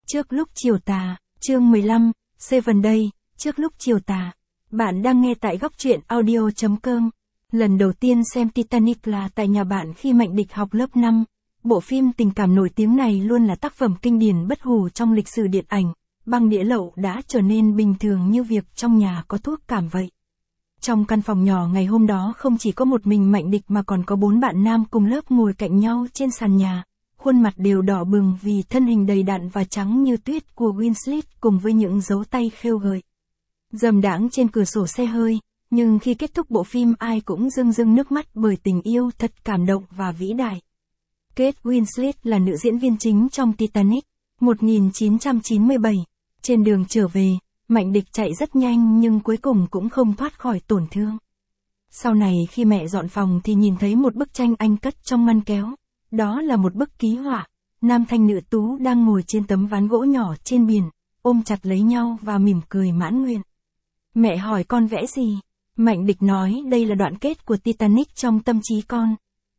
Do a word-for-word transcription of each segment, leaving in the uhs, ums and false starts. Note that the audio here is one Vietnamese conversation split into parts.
Trước lúc chiều tà, chương mười lăm, Seven Day, trước lúc chiều tà. Bạn đang nghe tại góc truyện audio chấm com. Lần đầu tiên xem Titanic là tại nhà bạn khi Mạnh Địch học lớp năm. Bộ phim tình cảm nổi tiếng này luôn là tác phẩm kinh điển bất hủ trong lịch sử điện ảnh. Băng đĩa lậu đã trở nên bình thường như việc trong nhà có thuốc cảm vậy. Trong căn phòng nhỏ ngày hôm đó không chỉ có một mình Mạnh Địch mà còn có bốn bạn nam cùng lớp ngồi cạnh nhau trên sàn nhà. Khuôn mặt đều đỏ bừng vì thân hình đầy đặn và trắng như tuyết của Winslet cùng với những dấu tay khêu gợi dầm đãng trên cửa sổ xe hơi, nhưng khi kết thúc bộ phim ai cũng rưng rưng nước mắt bởi tình yêu thật cảm động và vĩ đại. Kate Winslet là nữ diễn viên chính trong Titanic, một nghìn chín trăm chín mươi bảy. Trên đường trở về, Mạnh Địch chạy rất nhanh nhưng cuối cùng cũng không thoát khỏi tổn thương. Sau này khi mẹ dọn phòng thì nhìn thấy một bức tranh anh cất trong ngăn kéo. Đó là một bức ký họa, nam thanh nữ tú đang ngồi trên tấm ván gỗ nhỏ trên biển, ôm chặt lấy nhau và mỉm cười mãn nguyện. Mẹ hỏi con vẽ gì? Mạnh Địch nói đây là đoạn kết của Titanic trong tâm trí con.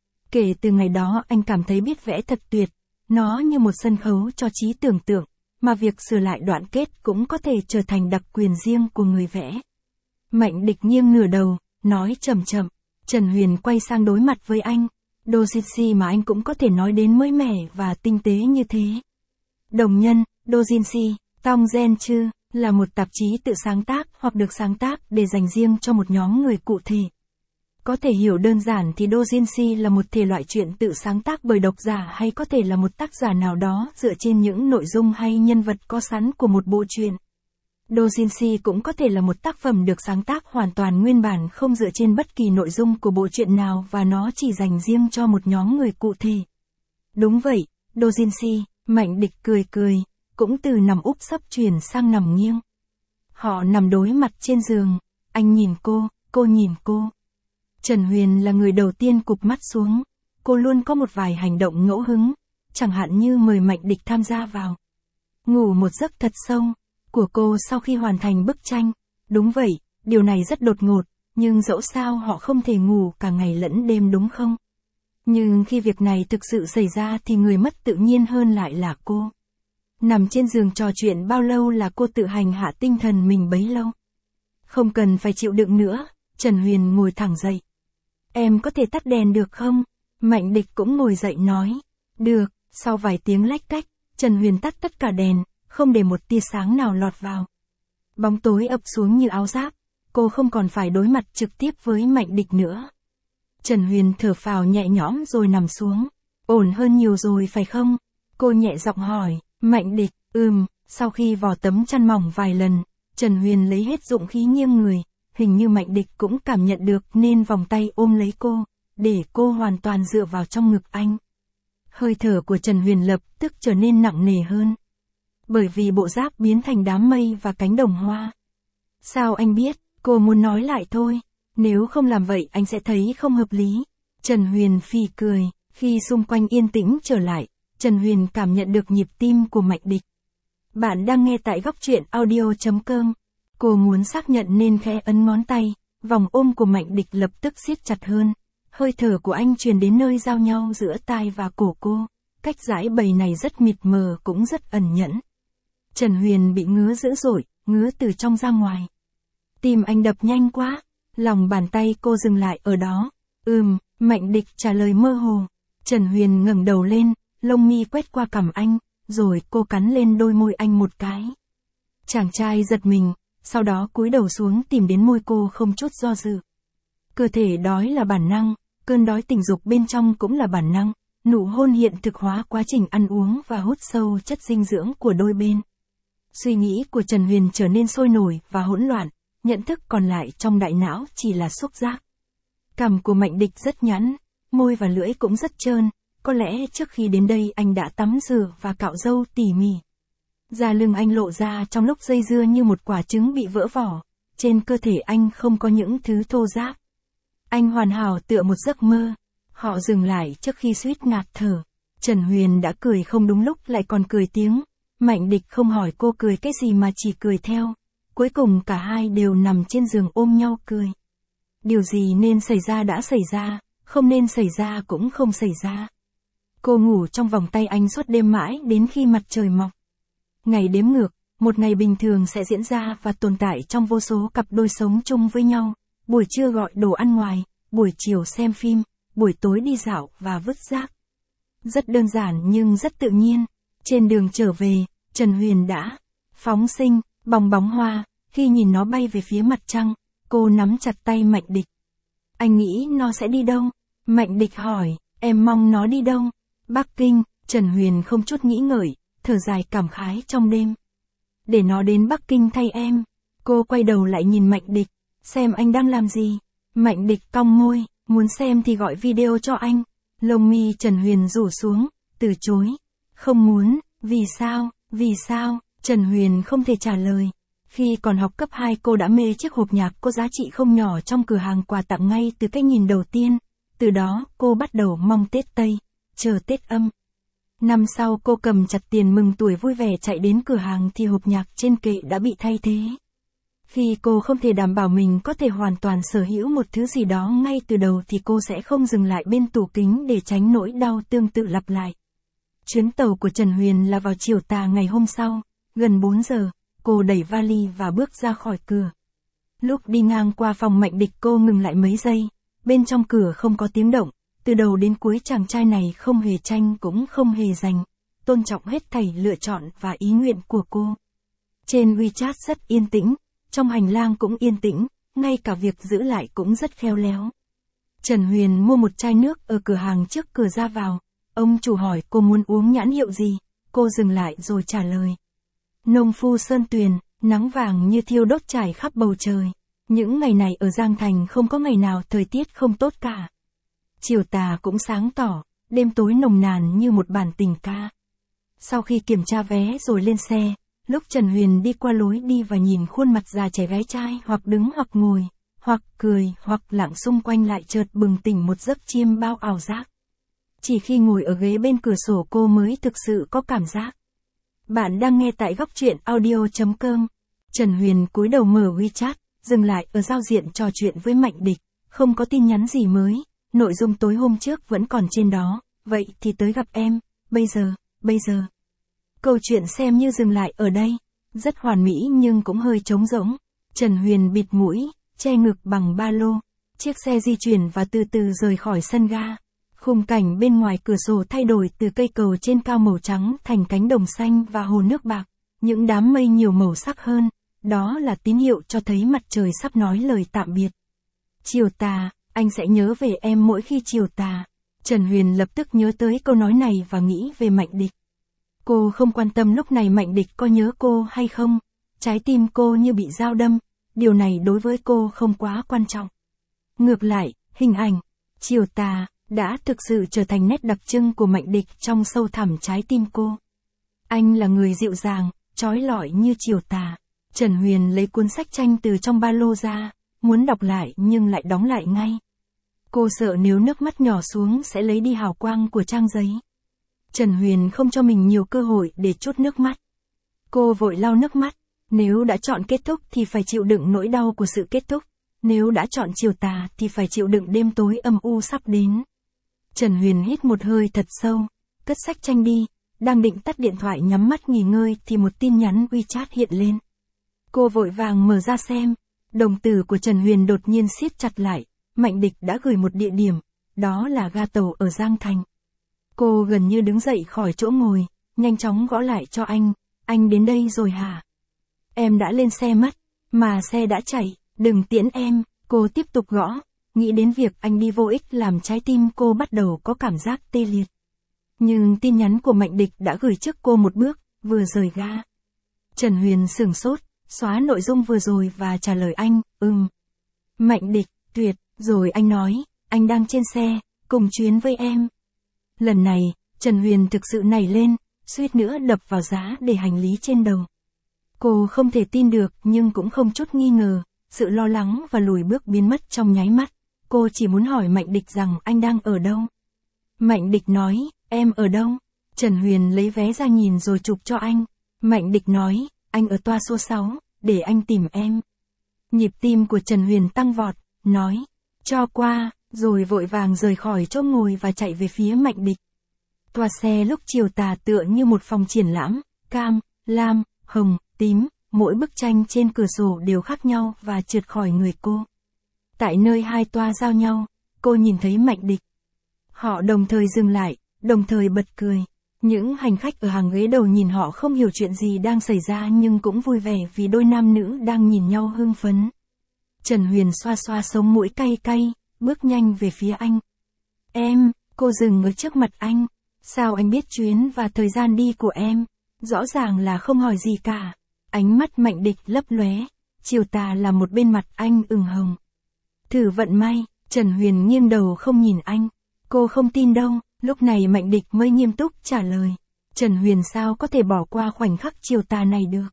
Kể từ ngày đó anh cảm thấy biết vẽ thật tuyệt, nó như một sân khấu cho trí tưởng tượng, mà việc sửa lại đoạn kết cũng có thể trở thành đặc quyền riêng của người vẽ. Mạnh Địch nghiêng nửa đầu, nói chậm chậm. Trần Huyền quay sang đối mặt với anh. Doujinshi mà anh cũng có thể nói đến mới mẻ và tinh tế như thế. Đồng nhân, Doujinshi, Tongzenchu, là một tạp chí tự sáng tác hoặc được sáng tác để dành riêng cho một nhóm người cụ thể. Có thể hiểu đơn giản thì Doujinshi là một thể loại truyện tự sáng tác bởi độc giả hay có thể là một tác giả nào đó dựa trên những nội dung hay nhân vật có sẵn của một bộ truyện. Doujinshi cũng có thể là một tác phẩm được sáng tác hoàn toàn nguyên bản không dựa trên bất kỳ nội dung của bộ truyện nào và nó chỉ dành riêng cho một nhóm người cụ thể. Đúng vậy, Doujinshi, Mạnh Địch cười cười, cũng từ nằm úp sấp chuyển sang nằm nghiêng. Họ nằm đối mặt trên giường, anh nhìn cô, cô nhìn cô. Trần Huyền là người đầu tiên cụp mắt xuống, cô luôn có một vài hành động ngẫu hứng, chẳng hạn như mời Mạnh Địch tham gia vào. Ngủ một giấc thật sâu của cô sau khi hoàn thành bức tranh. Đúng vậy, điều này rất đột ngột, nhưng dẫu sao họ không thể ngủ cả ngày lẫn đêm đúng không? Nhưng khi việc này thực sự xảy ra thì người mất tự nhiên hơn lại là cô. Nằm trên giường trò chuyện bao lâu là cô tự hành hạ tinh thần mình bấy lâu. Không cần phải chịu đựng nữa, Trần Huyền ngồi thẳng dậy. Em có thể tắt đèn được không? Mạnh Địch cũng ngồi dậy nói. Được, sau vài tiếng lách cách, Trần Huyền tắt tất cả đèn, không để một tia sáng nào lọt vào. Bóng tối ập xuống như áo giáp, cô không còn phải đối mặt trực tiếp với Mạnh Địch nữa. Trần Huyền thở phào nhẹ nhõm rồi nằm xuống. Ổn hơn nhiều rồi phải không? Cô nhẹ giọng hỏi. Mạnh Địch, ừm, sau khi vò tấm chăn mỏng vài lần, Trần Huyền lấy hết dụng khí nghiêng người, hình như Mạnh Địch cũng cảm nhận được nên vòng tay ôm lấy cô, để cô hoàn toàn dựa vào trong ngực anh. Hơi thở của Trần Huyền lập tức trở nên nặng nề hơn. Bởi vì bộ giáp biến thành đám mây và cánh đồng hoa. Sao anh biết? Cô muốn nói lại thôi. Nếu không làm vậy anh sẽ thấy không hợp lý. Trần Huyền phì cười. Khi xung quanh yên tĩnh trở lại, Trần Huyền cảm nhận được nhịp tim của Mạnh Địch. Bạn đang nghe tại góc truyện audio chấm com. Cô muốn xác nhận nên khẽ ấn ngón tay. Vòng ôm của Mạnh Địch lập tức siết chặt hơn. Hơi thở của anh truyền đến nơi giao nhau giữa tai và cổ cô. Cách giải bày này rất mịt mờ cũng rất ẩn nhẫn. Trần Huyền bị ngứa dữ dội, ngứa từ trong ra ngoài. Tim anh đập nhanh quá, lòng bàn tay cô dừng lại ở đó. Ừm, Mạnh Địch trả lời mơ hồ. Trần Huyền ngẩng đầu lên, lông mi quét qua cằm anh, rồi cô cắn lên đôi môi anh một cái. Chàng trai giật mình, sau đó cúi đầu xuống tìm đến môi cô không chút do dự. Cơ thể đói là bản năng, cơn đói tình dục bên trong cũng là bản năng. Nụ hôn hiện thực hóa quá trình ăn uống và hút sâu chất dinh dưỡng của đôi bên. Suy nghĩ của Trần Huyền trở nên sôi nổi và hỗn loạn, nhận thức còn lại trong đại não chỉ là xúc giác. Cằm của Mạnh Địch rất nhẵn, môi và lưỡi cũng rất trơn, có lẽ trước khi đến đây anh đã tắm rửa và cạo râu tỉ mỉ. Da lưng anh lộ ra trong lúc dây dưa như một quả trứng bị vỡ vỏ, trên cơ thể anh không có những thứ thô ráp. Anh hoàn hảo tựa một giấc mơ. Họ dừng lại trước khi suýt ngạt thở. Trần Huyền đã cười không đúng lúc lại còn cười tiếng. Mạnh Địch không hỏi cô cười cái gì mà chỉ cười theo. Cuối cùng cả hai đều nằm trên giường ôm nhau cười. Điều gì nên xảy ra đã xảy ra, không nên xảy ra cũng không xảy ra. Cô ngủ trong vòng tay anh suốt đêm mãi đến khi mặt trời mọc. Ngày đếm ngược, một ngày bình thường sẽ diễn ra và tồn tại trong vô số cặp đôi sống chung với nhau. Buổi trưa gọi đồ ăn ngoài, buổi chiều xem phim, buổi tối đi dạo và vứt rác. Rất đơn giản nhưng rất tự nhiên. Trên đường trở về, Trần Huyền đã phóng sinh, bong bóng hoa, khi nhìn nó bay về phía mặt trăng, cô nắm chặt tay Mạnh Địch. Anh nghĩ nó sẽ đi đâu? Mạnh Địch hỏi, em mong nó đi đâu? Bắc Kinh, Trần Huyền không chút nghĩ ngợi, thở dài cảm khái trong đêm. Để nó đến Bắc Kinh thay em. Cô quay đầu lại nhìn Mạnh Địch, xem anh đang làm gì. Mạnh Địch cong môi, muốn xem thì gọi video cho anh. Lông mi Trần Huyền rủ xuống, từ chối. Không muốn, vì sao, vì sao, Trần Huyền không thể trả lời. Khi còn học cấp hai cô đã mê chiếc hộp nhạc có giá trị không nhỏ trong cửa hàng quà tặng ngay từ cái nhìn đầu tiên. Từ đó cô bắt đầu mong Tết Tây, chờ Tết Âm. Năm sau cô cầm chặt tiền mừng tuổi vui vẻ chạy đến cửa hàng thì hộp nhạc trên kệ đã bị thay thế. Khi cô không thể đảm bảo mình có thể hoàn toàn sở hữu một thứ gì đó ngay từ đầu thì cô sẽ không dừng lại bên tủ kính để tránh nỗi đau tương tự lặp lại. Chuyến tàu của Trần Huyền là vào chiều tà ngày hôm sau, gần bốn giờ, cô đẩy vali và bước ra khỏi cửa. Lúc đi ngang qua phòng Mạnh Địch cô ngừng lại mấy giây, bên trong cửa không có tiếng động, từ đầu đến cuối chàng trai này không hề tranh cũng không hề giành, tôn trọng hết thảy lựa chọn và ý nguyện của cô. Trên WeChat rất yên tĩnh, trong hành lang cũng yên tĩnh, ngay cả việc giữ lại cũng rất khéo léo. Trần Huyền mua một chai nước ở cửa hàng trước cửa ra vào, ông chủ hỏi cô muốn uống nhãn hiệu gì, cô dừng lại rồi trả lời. Nông Phu Sơn Tuyền, nắng vàng như thiêu đốt trải khắp bầu trời. Những ngày này ở Giang Thành không có ngày nào thời tiết không tốt cả. Chiều tà cũng sáng tỏ, đêm tối nồng nàn như một bản tình ca. Sau khi kiểm tra vé rồi lên xe, lúc Trần Huyền đi qua lối đi và nhìn khuôn mặt già trẻ gái trai hoặc đứng hoặc ngồi, hoặc cười hoặc lặng xung quanh lại chợt bừng tỉnh một giấc chiêm bao ảo giác. Chỉ khi ngồi ở ghế bên cửa sổ cô mới thực sự có cảm giác. Bạn đang nghe tại góc truyện audio chấm com. Trần Huyền cúi đầu mở WeChat, dừng lại ở giao diện trò chuyện với Mạnh Địch, không có tin nhắn gì mới, nội dung tối hôm trước vẫn còn trên đó, vậy thì tới gặp em, bây giờ, bây giờ. Câu chuyện xem như dừng lại ở đây, rất hoàn mỹ nhưng cũng hơi trống rỗng. Trần Huyền bịt mũi, che ngực bằng ba lô, chiếc xe di chuyển và từ từ rời khỏi sân ga. Khung cảnh bên ngoài cửa sổ thay đổi từ cây cầu trên cao màu trắng thành cánh đồng xanh và hồ nước bạc, những đám mây nhiều màu sắc hơn, đó là tín hiệu cho thấy mặt trời sắp nói lời tạm biệt. Chiều tà, anh sẽ nhớ về em mỗi khi chiều tà. Trần Huyền lập tức nhớ tới câu nói này và nghĩ về Mạnh Địch. Cô không quan tâm lúc này Mạnh Địch có nhớ cô hay không, trái tim cô như bị dao đâm, điều này đối với cô không quá quan trọng. Ngược lại, hình ảnh, chiều tà, đã thực sự trở thành nét đặc trưng của Mạnh Địch trong sâu thẳm trái tim cô. Anh là người dịu dàng, trói lọi như chiều tà. Trần Huyền lấy cuốn sách tranh từ trong ba lô ra, muốn đọc lại nhưng lại đóng lại ngay. Cô sợ nếu nước mắt nhỏ xuống sẽ lấy đi hào quang của trang giấy. Trần Huyền không cho mình nhiều cơ hội để trút nước mắt. Cô vội lau nước mắt, nếu đã chọn kết thúc thì phải chịu đựng nỗi đau của sự kết thúc, nếu đã chọn chiều tà thì phải chịu đựng đêm tối âm u sắp đến. Trần Huyền hít một hơi thật sâu, cất sách tranh đi, đang định tắt điện thoại nhắm mắt nghỉ ngơi thì một tin nhắn WeChat hiện lên. Cô vội vàng mở ra xem, đồng tử của Trần Huyền đột nhiên siết chặt lại, Mạnh Địch đã gửi một địa điểm, đó là ga tàu ở Giang Thành. Cô gần như đứng dậy khỏi chỗ ngồi, nhanh chóng gõ lại cho anh, anh đến đây rồi hả? Em đã lên xe mất, mà xe đã chạy, đừng tiễn em, cô tiếp tục gõ, nghĩ đến việc anh đi vô ích làm trái tim cô bắt đầu có cảm giác tê liệt. Nhưng tin nhắn của Mạnh Địch đã gửi trước cô một bước, vừa rời ga. Trần Huyền sửng sốt, xóa nội dung vừa rồi và trả lời anh, ừm. Mạnh Địch, tuyệt, rồi anh nói, anh đang trên xe, cùng chuyến với em. Lần này, Trần Huyền thực sự nảy lên, suýt nữa đập vào giá để hành lý trên đầu. Cô không thể tin được nhưng cũng không chút nghi ngờ, sự lo lắng và lùi bước biến mất trong nháy mắt. Cô chỉ muốn hỏi Mạnh Địch rằng anh đang ở đâu. Mạnh Địch nói, em ở đâu? Trần Huyền lấy vé ra nhìn rồi chụp cho anh. Mạnh Địch nói, anh ở toa số sáu, để anh tìm em. Nhịp tim của Trần Huyền tăng vọt, nói, cho qua, rồi vội vàng rời khỏi chỗ ngồi và chạy về phía Mạnh Địch. Toa xe lúc chiều tà tựa như một phòng triển lãm, cam, lam, hồng, tím, mỗi bức tranh trên cửa sổ đều khác nhau và trượt khỏi người cô. Tại nơi hai toa giao nhau, cô nhìn thấy Mạnh Địch. Họ đồng thời dừng lại, đồng thời bật cười. Những hành khách ở hàng ghế đầu nhìn họ không hiểu chuyện gì đang xảy ra nhưng cũng vui vẻ vì đôi nam nữ đang nhìn nhau hưng phấn. Trần Huyền xoa xoa sống mũi cay cay, bước nhanh về phía anh. Em, cô dừng ở trước mặt anh. Sao anh biết chuyến và thời gian đi của em? Rõ ràng là không hỏi gì cả. Ánh mắt Mạnh Địch lấp lóe, chiều tà là một bên mặt anh ửng hồng. Thử vận may, Trần Huyền nghiêng đầu không nhìn anh. Cô không tin đâu, lúc này Mạnh Địch mới nghiêm túc trả lời. Trần Huyền sao có thể bỏ qua khoảnh khắc chiều tà này được.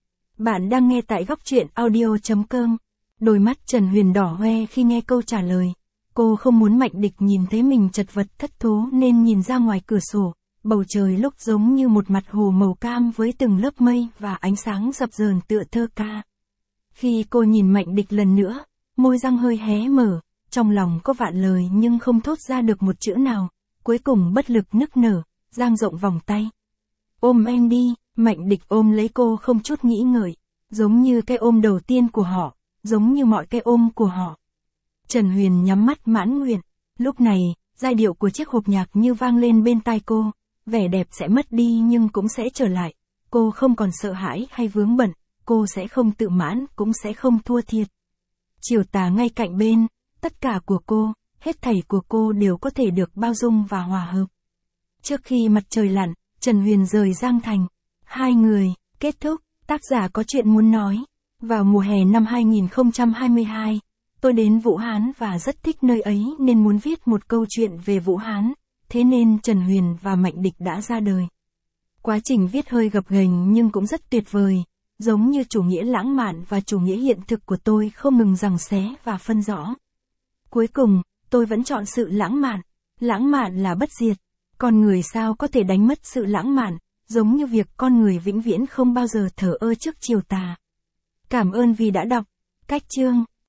Bạn đang nghe tại góc truyện audio chấm com. Đôi mắt Trần Huyền đỏ hoe khi nghe câu trả lời. Cô không muốn Mạnh Địch nhìn thấy mình chật vật thất thố nên nhìn ra ngoài cửa sổ. Bầu trời lúc giống như một mặt hồ màu cam với từng lớp mây và ánh sáng dập dờn tựa thơ ca. Khi cô nhìn Mạnh Địch lần nữa, môi răng hơi hé mở, trong lòng có vạn lời nhưng không thốt ra được một chữ nào, cuối cùng bất lực nức nở, dang rộng vòng tay. Ôm em đi, Mạnh Địch ôm lấy cô không chút nghĩ ngợi, giống như cái ôm đầu tiên của họ, giống như mọi cái ôm của họ. Trần Huyền nhắm mắt mãn nguyện, lúc này, giai điệu của chiếc hộp nhạc như vang lên bên tai cô, vẻ đẹp sẽ mất đi nhưng cũng sẽ trở lại, cô không còn sợ hãi hay vướng bận, cô sẽ không tự mãn cũng sẽ không thua thiệt. Chiều tà ngay cạnh bên, tất cả của cô, hết thảy của cô đều có thể được bao dung và hòa hợp. Trước khi mặt trời lặn, Trần Huyền rời Giang Thành. Hai người, kết thúc, tác giả có chuyện muốn nói. Vào mùa hè năm hai nghìn không trăm hai mươi hai, tôi đến Vũ Hán và rất thích nơi ấy nên muốn viết một câu chuyện về Vũ Hán, thế nên Trần Huyền và Mạnh Địch đã ra đời. Quá trình viết hơi gập ghềnh nhưng cũng rất tuyệt vời, giống như chủ nghĩa lãng mạn và chủ nghĩa hiện thực của tôi không ngừng giằng xé và phân rõ. Cuối cùng, tôi vẫn chọn sự lãng mạn. Lãng mạn là bất diệt. Con người sao có thể đánh mất sự lãng mạn, giống như việc con người vĩnh viễn không bao giờ thờ ơ trước chiều tà. Cảm ơn vì đã đọc. Cách chương